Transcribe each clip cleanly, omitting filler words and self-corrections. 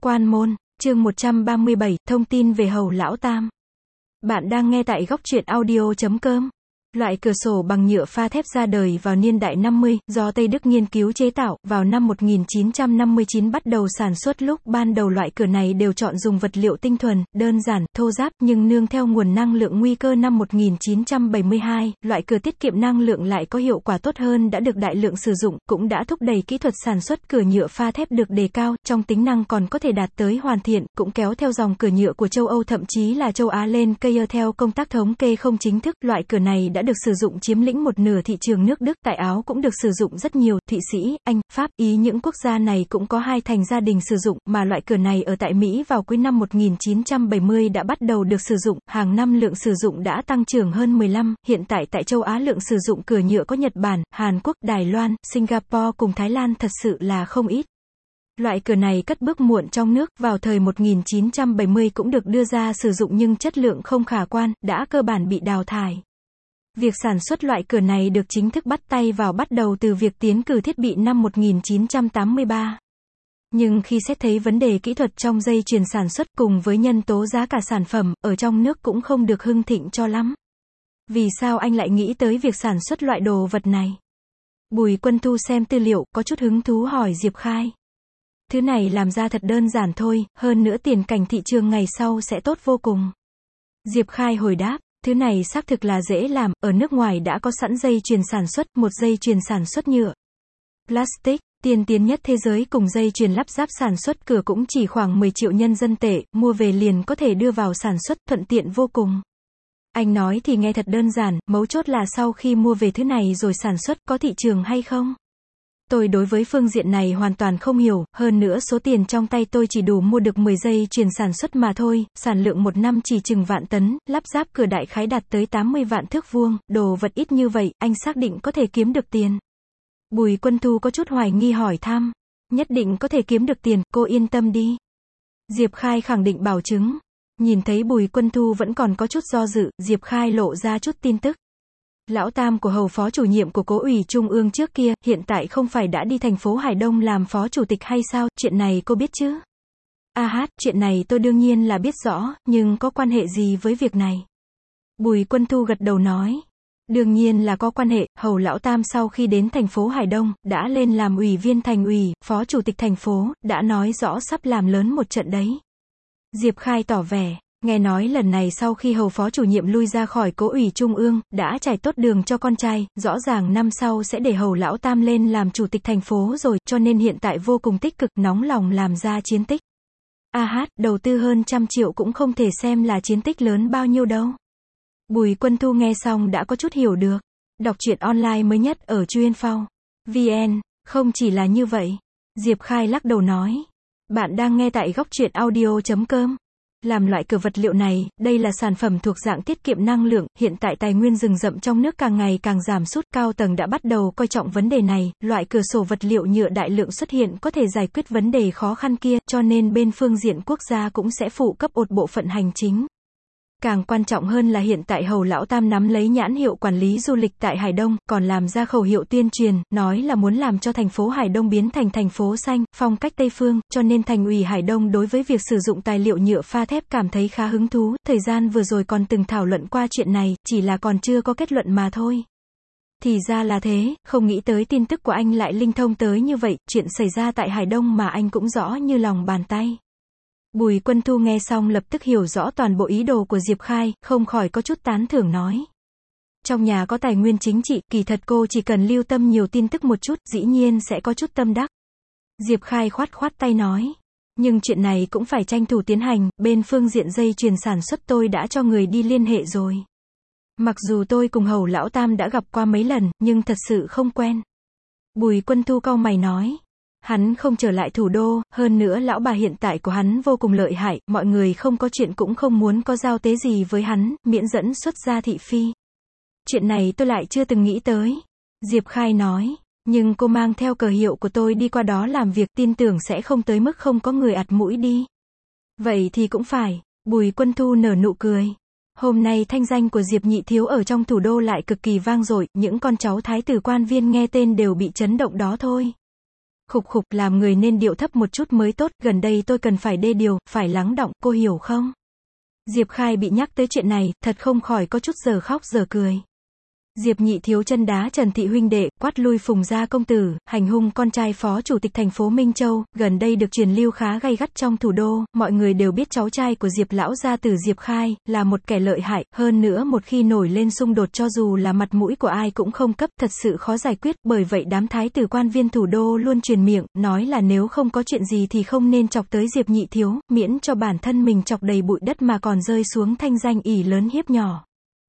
Quan môn, chương 137, thông tin về Hầu Lão Tam. Bạn đang nghe tại góc truyện audio.com. Loại cửa sổ bằng nhựa pha thép ra đời vào niên đại 50, do Tây Đức nghiên cứu chế tạo, vào năm 1959 bắt đầu sản xuất. Lúc ban đầu loại cửa này đều chọn dùng vật liệu tinh thuần, đơn giản, thô ráp, nhưng nương theo nguồn năng lượng nguy cơ năm 1972, loại cửa tiết kiệm năng lượng lại có hiệu quả tốt hơn đã được đại lượng sử dụng, cũng đã thúc đẩy kỹ thuật sản xuất cửa nhựa pha thép được đề cao, trong tính năng còn có thể đạt tới hoàn thiện, cũng kéo theo dòng cửa nhựa của châu Âu thậm chí là châu Á lên cây. Theo công tác thống kê không chính thức, loại cửa này đã được sử dụng chiếm lĩnh một nửa thị trường nước Đức, tại Áo cũng được sử dụng rất nhiều, Thụy Sĩ, Anh, Pháp, Ý những quốc gia này cũng có 2 thành gia đình sử dụng, mà loại cửa này ở tại Mỹ vào cuối năm 1970 đã bắt đầu được sử dụng, hàng năm lượng sử dụng đã tăng trưởng hơn 15, hiện tại tại châu Á lượng sử dụng cửa nhựa có Nhật Bản, Hàn Quốc, Đài Loan, Singapore cùng Thái Lan thật sự là không ít. Loại cửa này cất bước muộn trong nước, vào thời 1970 cũng được đưa ra sử dụng nhưng chất lượng không khả quan, đã cơ bản bị đào thải. Việc sản xuất loại cửa này được chính thức bắt tay vào bắt đầu từ việc tiến cử thiết bị năm 1983. Nhưng khi xét thấy vấn đề kỹ thuật trong dây chuyền sản xuất cùng với nhân tố giá cả sản phẩm, ở trong nước cũng không được hưng thịnh cho lắm. Vì sao anh lại nghĩ tới việc sản xuất loại đồ vật này? Bùi Quân Thu xem tư liệu, có chút hứng thú hỏi Diệp Khai. Thứ này làm ra thật đơn giản thôi, hơn nữa tiền cảnh thị trường ngày sau sẽ tốt vô cùng. Diệp Khai hồi đáp, thứ này xác thực là dễ làm, ở nước ngoài đã có sẵn dây chuyền sản xuất, một dây chuyền sản xuất nhựa plastic, tiên tiến nhất thế giới cùng dây chuyền lắp ráp sản xuất cửa cũng chỉ khoảng 10 triệu nhân dân tệ, mua về liền có thể đưa vào sản xuất, thuận tiện vô cùng. Anh nói thì nghe thật đơn giản, mấu chốt là sau khi mua về thứ này rồi sản xuất, có thị trường hay không? Tôi đối với phương diện này hoàn toàn không hiểu, hơn nữa số tiền trong tay tôi chỉ đủ mua được 10 dây chuyền sản xuất mà thôi, sản lượng một năm chỉ chừng vạn tấn, lắp ráp cửa đại khái đạt tới 80 vạn thước vuông, đồ vật ít như vậy, anh xác định có thể kiếm được tiền? Bùi Quân Thu có chút hoài nghi hỏi thăm. Nhất định có thể kiếm được tiền, cô yên tâm đi. Diệp Khai khẳng định bảo chứng. Nhìn thấy Bùi Quân Thu vẫn còn có chút do dự, Diệp Khai lộ ra chút tin tức. Lão Tam của Hầu phó chủ nhiệm của Cố ủy Trung ương trước kia, hiện tại không phải đã đi thành phố Hải Đông làm phó chủ tịch hay sao, chuyện này cô biết chứ? Chuyện này tôi đương nhiên là biết rõ, nhưng có quan hệ gì với việc này? Bùi Quân Thu gật đầu nói. Đương nhiên là có quan hệ, Hầu Lão Tam sau khi đến thành phố Hải Đông, đã lên làm ủy viên thành ủy, phó chủ tịch thành phố, đã nói rõ sắp làm lớn một trận đấy. Diệp Khai tỏ vẻ. Nghe nói lần này sau khi Hầu phó chủ nhiệm lui ra khỏi Cố ủy Trung ương, đã trải tốt đường cho con trai, rõ ràng năm sau sẽ để Hầu Lão Tam lên làm chủ tịch thành phố rồi, cho nên hiện tại vô cùng tích cực, nóng lòng làm ra chiến tích. Đầu tư hơn 100 triệu cũng không thể xem là chiến tích lớn bao nhiêu đâu. Bùi Quân Thu nghe xong đã có chút hiểu được. Đọc truyện online mới nhất ở Chuyên.vn, không chỉ là như vậy. Diệp Khai lắc đầu nói. Bạn đang nghe tại góc truyện audio.com. Làm loại cửa vật liệu này, đây là sản phẩm thuộc dạng tiết kiệm năng lượng, hiện tại tài nguyên rừng rậm trong nước càng ngày càng giảm sút, cao tầng đã bắt đầu coi trọng vấn đề này, loại cửa sổ vật liệu nhựa đại lượng xuất hiện có thể giải quyết vấn đề khó khăn kia, cho nên bên phương diện quốc gia cũng sẽ phụ cấp một bộ phận hành chính. Càng quan trọng hơn là hiện tại Hầu Lão Tam nắm lấy nhãn hiệu quản lý du lịch tại Hải Đông, còn làm ra khẩu hiệu tuyên truyền, nói là muốn làm cho thành phố Hải Đông biến thành thành phố xanh, phong cách Tây phương, cho nên thành ủy Hải Đông đối với việc sử dụng tài liệu nhựa pha thép cảm thấy khá hứng thú, thời gian vừa rồi còn từng thảo luận qua chuyện này, chỉ là còn chưa có kết luận mà thôi. Thì ra là thế, không nghĩ tới tin tức của anh lại linh thông tới như vậy, chuyện xảy ra tại Hải Đông mà anh cũng rõ như lòng bàn tay. Bùi Quân Thu nghe xong lập tức hiểu rõ toàn bộ ý đồ của Diệp Khai, không khỏi có chút tán thưởng nói. Trong nhà có tài nguyên chính trị, kỳ thật cô chỉ cần lưu tâm nhiều tin tức một chút, dĩ nhiên sẽ có chút tâm đắc. Diệp Khai khoát tay nói. Nhưng chuyện này cũng phải tranh thủ tiến hành, bên phương diện dây chuyền sản xuất tôi đã cho người đi liên hệ rồi. Mặc dù tôi cùng Hầu Lão Tam đã gặp qua mấy lần, nhưng thật sự không quen. Bùi Quân Thu cau mày nói. Hắn không trở lại thủ đô, hơn nữa lão bà hiện tại của hắn vô cùng lợi hại, mọi người không có chuyện cũng không muốn có giao tế gì với hắn, miễn dẫn xuất gia thị phi. Chuyện này tôi lại chưa từng nghĩ tới. Diệp Khai nói, nhưng cô mang theo cờ hiệu của tôi đi qua đó làm việc, tin tưởng sẽ không tới mức không có người ạt mũi đi. Vậy thì cũng phải, Bùi Quân Thu nở nụ cười. Hôm nay thanh danh của Diệp nhị thiếu ở trong thủ đô lại cực kỳ vang dội, những con cháu thái tử quan viên nghe tên đều bị chấn động đó thôi. Khục khục, làm người nên điệu thấp một chút mới tốt, gần đây tôi cần phải đê điều, phải lắng đọng, cô hiểu không? Diệp Khai bị nhắc tới chuyện này, thật không khỏi có chút giờ khóc giờ cười. Diệp Nhị Thiếu chân đá Trần Thị huynh đệ, quát lui Phùng gia công tử, hành hung con trai phó chủ tịch thành phố Minh Châu, gần đây được truyền lưu khá gay gắt trong thủ đô, mọi người đều biết cháu trai của Diệp lão gia tử Diệp Khai, là một kẻ lợi hại, hơn nữa một khi nổi lên xung đột cho dù là mặt mũi của ai cũng không cấp, thật sự khó giải quyết, bởi vậy đám thái tử quan viên thủ đô luôn truyền miệng, nói là nếu không có chuyện gì thì không nên chọc tới Diệp Nhị Thiếu, miễn cho bản thân mình chọc đầy bụi đất mà còn rơi xuống thanh danh ỷ lớn hiếp nhỏ.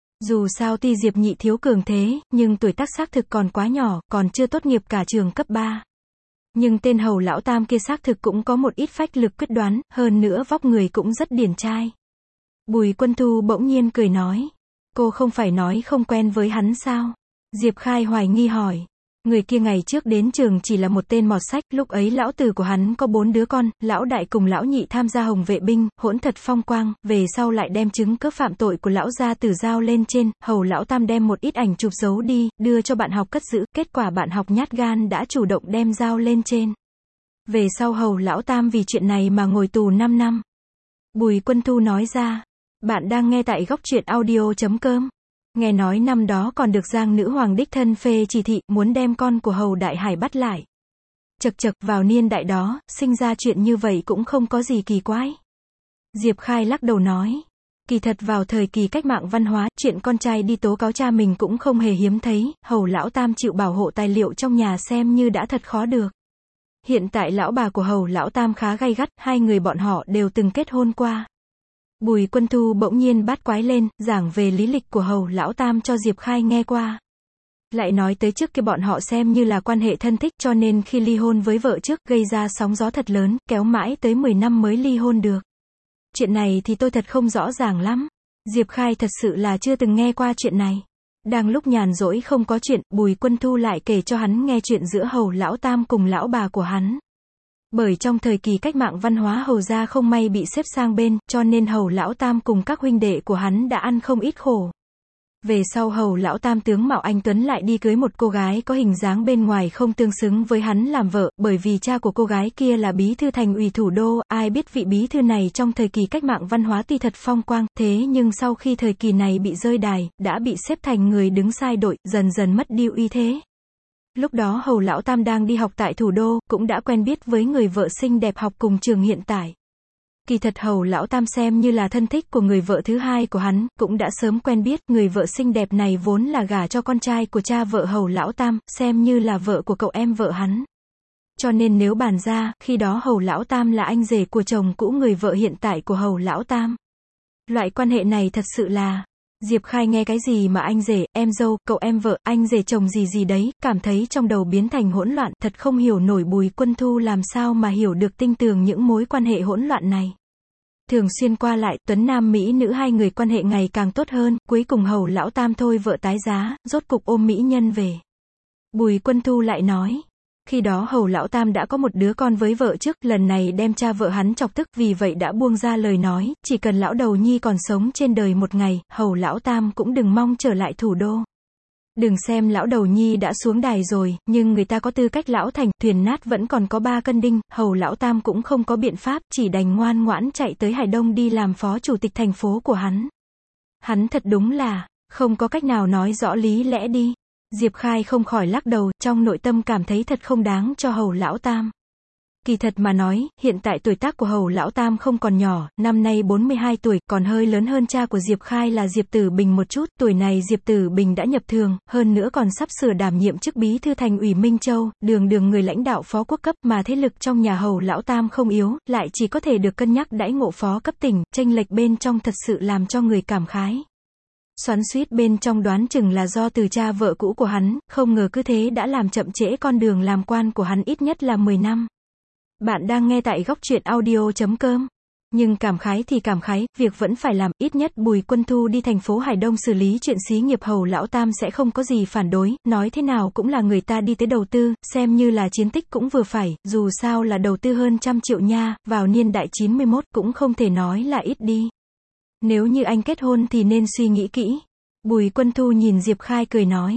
Dù sao tuy Diệp Nhị Thiếu cường thế, nhưng tuổi tác xác thực còn quá nhỏ, còn chưa tốt nghiệp cả trường cấp 3. Nhưng tên Hầu lão tam kia xác thực cũng có một ít phách lực quyết đoán, hơn nữa vóc người cũng rất điển trai. Bùi Quân Thu bỗng nhiên cười nói, cô không phải nói không quen với hắn sao? Diệp Khai hoài nghi hỏi. Người kia ngày trước đến trường chỉ là một tên mọt sách, lúc ấy lão tử của hắn có 4 đứa con, lão đại cùng lão nhị tham gia Hồng vệ binh, hỗn thật phong quang, về sau lại đem chứng cớ phạm tội của lão gia tử giao lên trên, Hầu lão tam đem một ít ảnh chụp giấu đi, đưa cho bạn học cất giữ, kết quả bạn học nhát gan đã chủ động đem giao lên trên. Về sau Hầu lão tam vì chuyện này mà ngồi tù 5 năm. Bùi Quân Thu nói ra, bạn đang nghe tại góc truyện audio.com. Nghe nói năm đó còn được Giang nữ hoàng đích thân phê chỉ thị, muốn đem con của Hầu Đại Hải bắt lại. Chật chật, vào niên đại đó, sinh ra chuyện như vậy cũng không có gì kỳ quái. Diệp Khai lắc đầu nói, kỳ thật vào thời kỳ cách mạng văn hóa, chuyện con trai đi tố cáo cha mình cũng không hề hiếm thấy, Hầu lão tam chịu bảo hộ tài liệu trong nhà xem như đã thật khó được. Hiện tại lão bà của Hầu lão tam khá gay gắt, hai người bọn họ đều từng kết hôn qua. Bùi Quân Thu bỗng nhiên bát quái lên, giảng về lý lịch của Hầu lão tam cho Diệp Khai nghe qua. Lại nói tới trước kia bọn họ xem như là quan hệ thân thích, cho nên khi ly hôn với vợ trước gây ra sóng gió thật lớn, kéo mãi tới 10 năm mới ly hôn được. Chuyện này thì tôi thật không rõ ràng lắm. Diệp Khai thật sự là chưa từng nghe qua chuyện này. Đang lúc nhàn rỗi không có chuyện, Bùi Quân Thu lại kể cho hắn nghe chuyện giữa Hầu lão tam cùng lão bà của hắn. Bởi trong thời kỳ cách mạng văn hóa Hầu gia không may bị xếp sang bên, cho nên Hầu lão tam cùng các huynh đệ của hắn đã ăn không ít khổ. Về sau Hầu lão tam tướng mạo anh tuấn lại đi cưới một cô gái có hình dáng bên ngoài không tương xứng với hắn làm vợ, bởi vì cha của cô gái kia là bí thư thành ủy thủ đô, ai biết vị bí thư này trong thời kỳ cách mạng văn hóa tuy thật phong quang, thế nhưng sau khi thời kỳ này bị rơi đài, đã bị xếp thành người đứng sai đội, dần dần mất đi uy thế. Lúc đó Hầu lão tam đang đi học tại thủ đô, cũng đã quen biết với người vợ xinh đẹp học cùng trường hiện tại. Kỳ thật Hầu lão tam xem như là thân thích của người vợ thứ hai của hắn, cũng đã sớm quen biết, người vợ xinh đẹp này vốn là gả cho con trai của cha vợ Hầu lão tam, xem như là vợ của cậu em vợ hắn. Cho nên nếu bàn ra, khi đó Hầu lão tam là anh rể của chồng cũ người vợ hiện tại của Hầu lão tam. Loại quan hệ này thật sự là... Diệp Khai nghe cái gì mà anh rể, em dâu, cậu em vợ, anh rể chồng gì gì đấy, cảm thấy trong đầu biến thành hỗn loạn, thật không hiểu nổi Bùi Quân Thu làm sao mà hiểu được tinh tường những mối quan hệ hỗn loạn này. Thường xuyên qua lại, tuấn nam mỹ nữ hai người quan hệ ngày càng tốt hơn, cuối cùng Hầu lão tam thôi vợ tái giá, rốt cục ôm mỹ nhân về. Bùi Quân Thu lại nói, khi đó Hầu lão tam đã có một đứa con với vợ trước, lần này đem cha vợ hắn chọc tức, vì vậy đã buông ra lời nói, chỉ cần lão đầu nhi còn sống trên đời một ngày, Hầu lão tam cũng đừng mong trở lại thủ đô. Đừng xem lão đầu nhi đã xuống đài rồi, nhưng người ta có tư cách lão thành, thuyền nát vẫn còn có 3 cân đinh, Hầu lão tam cũng không có biện pháp, chỉ đành ngoan ngoãn chạy tới Hải Đông đi làm phó chủ tịch thành phố của hắn. Hắn thật đúng là, không có cách nào nói rõ lý lẽ đi. Diệp Khai không khỏi lắc đầu, trong nội tâm cảm thấy thật không đáng cho Hầu lão tam. Kỳ thật mà nói, hiện tại tuổi tác của Hầu lão tam không còn nhỏ, năm nay 42 tuổi, còn hơi lớn hơn cha của Diệp Khai là Diệp Tử Bình một chút, tuổi này Diệp Tử Bình đã nhập thường, hơn nữa còn sắp sửa đảm nhiệm chức bí thư thành ủy Minh Châu, đường người lãnh đạo phó quốc cấp, mà thế lực trong nhà Hầu lão tam không yếu, lại chỉ có thể được cân nhắc đãi ngộ phó cấp tỉnh, chênh lệch bên trong thật sự làm cho người cảm khái. Xoắn xuýt bên trong đoán chừng là do từ cha vợ cũ của hắn, không ngờ cứ thế đã làm chậm trễ con đường làm quan của hắn ít nhất là 10 năm. Bạn đang nghe tại góc truyện audio.com. Nhưng cảm khái thì cảm khái, việc vẫn phải làm, ít nhất Bùi Quân Thu đi thành phố Hải Đông xử lý chuyện xí nghiệp Hầu lão tam sẽ không có gì phản đối, nói thế nào cũng là người ta đi tới đầu tư, xem như là chiến tích cũng vừa phải, dù sao là đầu tư hơn 100 triệu nha, vào niên đại 91 cũng không thể nói là ít đi. Nếu như anh kết hôn thì nên suy nghĩ kỹ. Bùi Quân Thu nhìn Diệp Khai cười nói.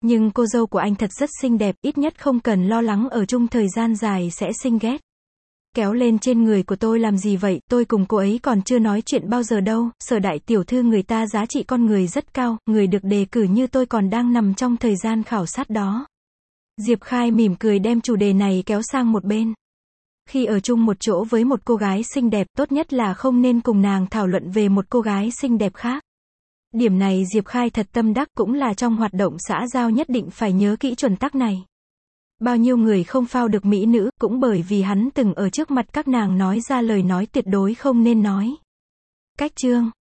Nhưng cô dâu của anh thật rất xinh đẹp, ít nhất không cần lo lắng ở chung thời gian dài sẽ sinh ghét. Kéo lên trên người của tôi làm gì vậy, tôi cùng cô ấy còn chưa nói chuyện bao giờ đâu, Sở đại tiểu thư người ta giá trị con người rất cao, người được đề cử như tôi còn đang nằm trong thời gian khảo sát đó. Diệp Khai mỉm cười đem chủ đề này kéo sang một bên. Khi ở chung một chỗ với một cô gái xinh đẹp, tốt nhất là không nên cùng nàng thảo luận về một cô gái xinh đẹp khác. Điểm này Diệp Khai thật tâm đắc, cũng là trong hoạt động xã giao nhất định phải nhớ kỹ chuẩn tắc này. Bao nhiêu người không phao được mỹ nữ, cũng bởi vì hắn từng ở trước mặt các nàng nói ra lời nói tuyệt đối không nên nói. Cách chương